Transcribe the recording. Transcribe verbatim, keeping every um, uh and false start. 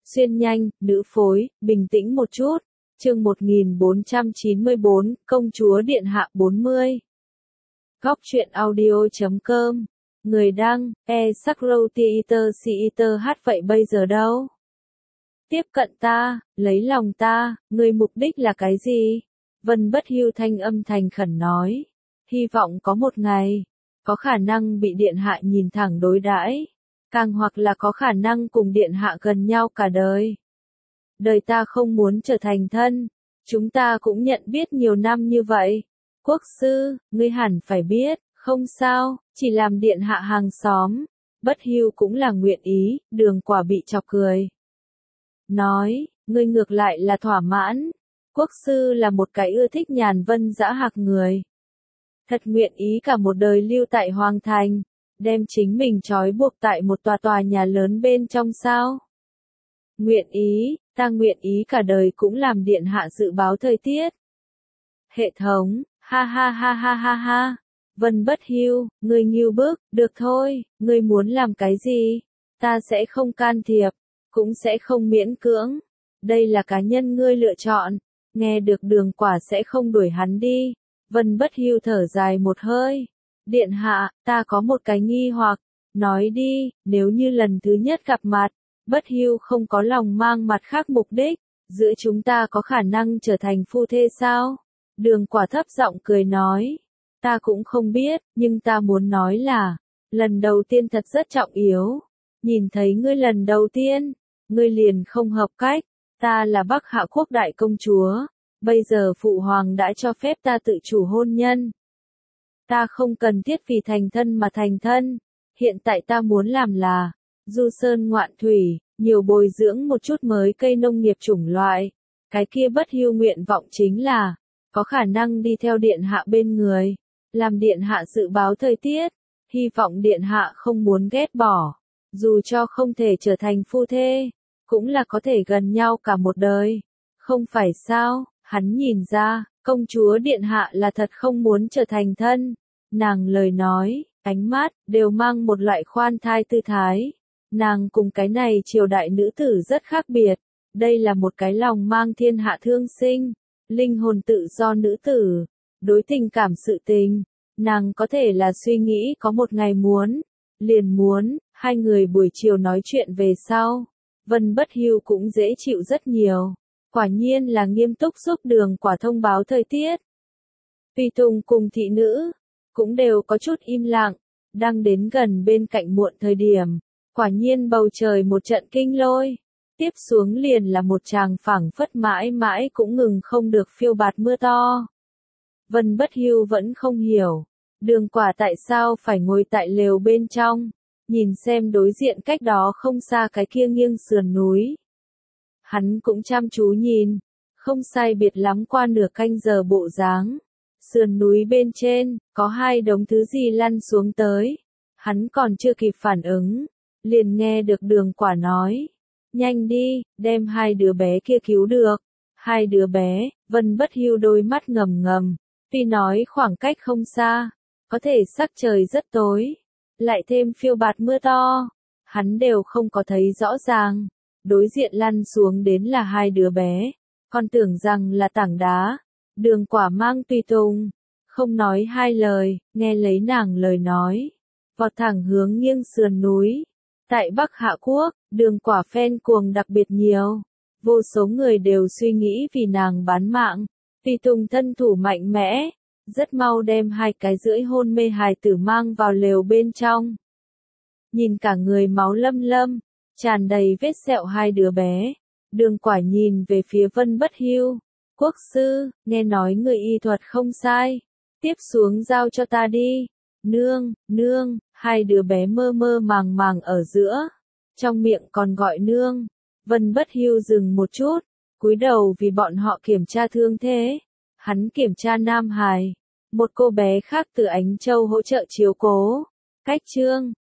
Xuyên nhanh, nữ phối, bình tĩnh một chút. Chương một nghìn bốn trăm chín mươi bốn, Công chúa Điện Hạ bốn mươi. Góc truyện audio chấm com. Người đăng, e Sakro Theater Theater hát vậy bây giờ đâu? Tiếp cận ta, lấy lòng ta, ngươi mục đích là cái gì? Vân Bất Hưu thanh âm thành khẩn nói. Hy vọng có một ngày, có khả năng bị Điện Hạ nhìn thẳng đối đãi, càng hoặc là có khả năng cùng Điện Hạ gần nhau cả đời. Đời ta không muốn trở thành thân, chúng ta cũng nhận biết nhiều năm như vậy. Quốc sư, ngươi hẳn phải biết, không sao, chỉ làm Điện Hạ hàng xóm. Bất Hưu cũng là nguyện ý, Đường Quả bị chọc cười. Nói, ngươi ngược lại là thỏa mãn. Quốc sư là một cái ưa thích nhàn vân dã hạc người. Thật nguyện ý cả một đời lưu tại Hoàng Thành, đem chính mình trói buộc tại một tòa tòa nhà lớn bên trong sao? Nguyện ý, ta nguyện ý cả đời cũng làm Điện Hạ dự báo thời tiết. Hệ thống, ha ha ha ha ha ha. Vân Bất Hưu, ngươi ngưu bức, được thôi, ngươi muốn làm cái gì? Ta sẽ không can thiệp, cũng sẽ không miễn cưỡng. Đây là cá nhân ngươi lựa chọn, nghe được Đường Quả sẽ không đuổi hắn đi. Vân Bất Hưu thở dài một hơi. Điện Hạ, ta có một cái nghi hoặc, nói đi, nếu như lần thứ nhất gặp mặt, Bất Hưu không có lòng mang mặt khác mục đích, giữa chúng ta có khả năng trở thành phu thê sao? Đường Quả thấp giọng cười nói, ta cũng không biết, nhưng ta muốn nói là, lần đầu tiên thật rất trọng yếu. Nhìn thấy ngươi lần đầu tiên, ngươi liền không hợp cách, ta là Bắc Hạ Quốc đại công chúa, bây giờ phụ hoàng đã cho phép ta tự chủ hôn nhân. Ta không cần thiết vì thành thân mà thành thân, hiện tại ta muốn làm là, du sơn ngoạn thủy, nhiều bồi dưỡng một chút mới cây nông nghiệp chủng loại. Cái kia Bất Hưu nguyện vọng chính là, có khả năng đi theo Điện Hạ bên người, làm Điện Hạ dự báo thời tiết, hy vọng Điện Hạ không muốn ghét bỏ, dù cho không thể trở thành phu thê, cũng là có thể gần nhau cả một đời. Không phải sao? Hắn nhìn ra, công chúa Điện Hạ là thật không muốn trở thành thân. Nàng lời nói, ánh mắt, đều mang một loại khoan thai tư thái. Nàng cùng cái này triều đại nữ tử rất khác biệt. Đây là một cái lòng mang thiên hạ thương sinh, linh hồn tự do nữ tử. Đối tình cảm sự tình, nàng có thể là suy nghĩ có một ngày muốn, liền muốn. Hai người buổi chiều nói chuyện về sau, Vân Bất Hưu cũng dễ chịu rất nhiều. Quả nhiên là nghiêm túc giúp Đường Quả thông báo thời tiết. Tùy tùng cùng thị nữ, cũng đều có chút im lặng, đang đến gần bên cạnh muộn thời điểm. Quả nhiên bầu trời một trận kinh lôi, tiếp xuống liền là một tràng phảng phất mãi mãi cũng ngừng không được phiêu bạt mưa to. Vân Bất Hưu vẫn không hiểu, Đường Quả tại sao phải ngồi tại lều bên trong, nhìn xem đối diện cách đó không xa cái kia nghiêng sườn núi. Hắn cũng chăm chú nhìn, không sai biệt lắm qua nửa canh giờ bộ dáng. Sườn núi bên trên, có hai đống thứ gì lăn xuống tới. Hắn còn chưa kịp phản ứng, liền nghe được Đường Quả nói. Nhanh đi, đem hai đứa bé kia cứu được. Hai đứa bé, Vân Bất Hưu đôi mắt ngầm ngầm. Tuy nói khoảng cách không xa, có thể sắc trời rất tối, lại thêm phiêu bạt mưa to, hắn đều không có thấy rõ ràng. Đối diện lăn xuống đến là hai đứa bé, còn tưởng rằng là tảng đá. Đường Quả mang tùy tùng, không nói hai lời, nghe lấy nàng lời nói, vọt thẳng hướng nghiêng sườn núi. Tại Bắc Hạ Quốc, Đường Quả fan cuồng đặc biệt nhiều, vô số người đều suy nghĩ vì nàng bán mạng. Tùy tùng thân thủ mạnh mẽ, rất mau đem hai cái rưỡi hôn mê hài tử mang vào lều bên trong. Nhìn cả người máu lâm lâm, tràn đầy vết sẹo hai đứa bé, Đường Quả nhìn về phía Vân Bất Hưu. Quốc sư, nghe nói người y thuật không sai, tiếp xuống giao cho ta đi. Nương, nương, hai đứa bé mơ mơ màng màng ở giữa, trong miệng còn gọi nương. Vân Bất Hưu dừng một chút, cúi đầu vì bọn họ kiểm tra thương thế. Hắn kiểm tra Nam Hải, một cô bé khác từ Ánh Châu hỗ trợ chiếu cố. Cách chương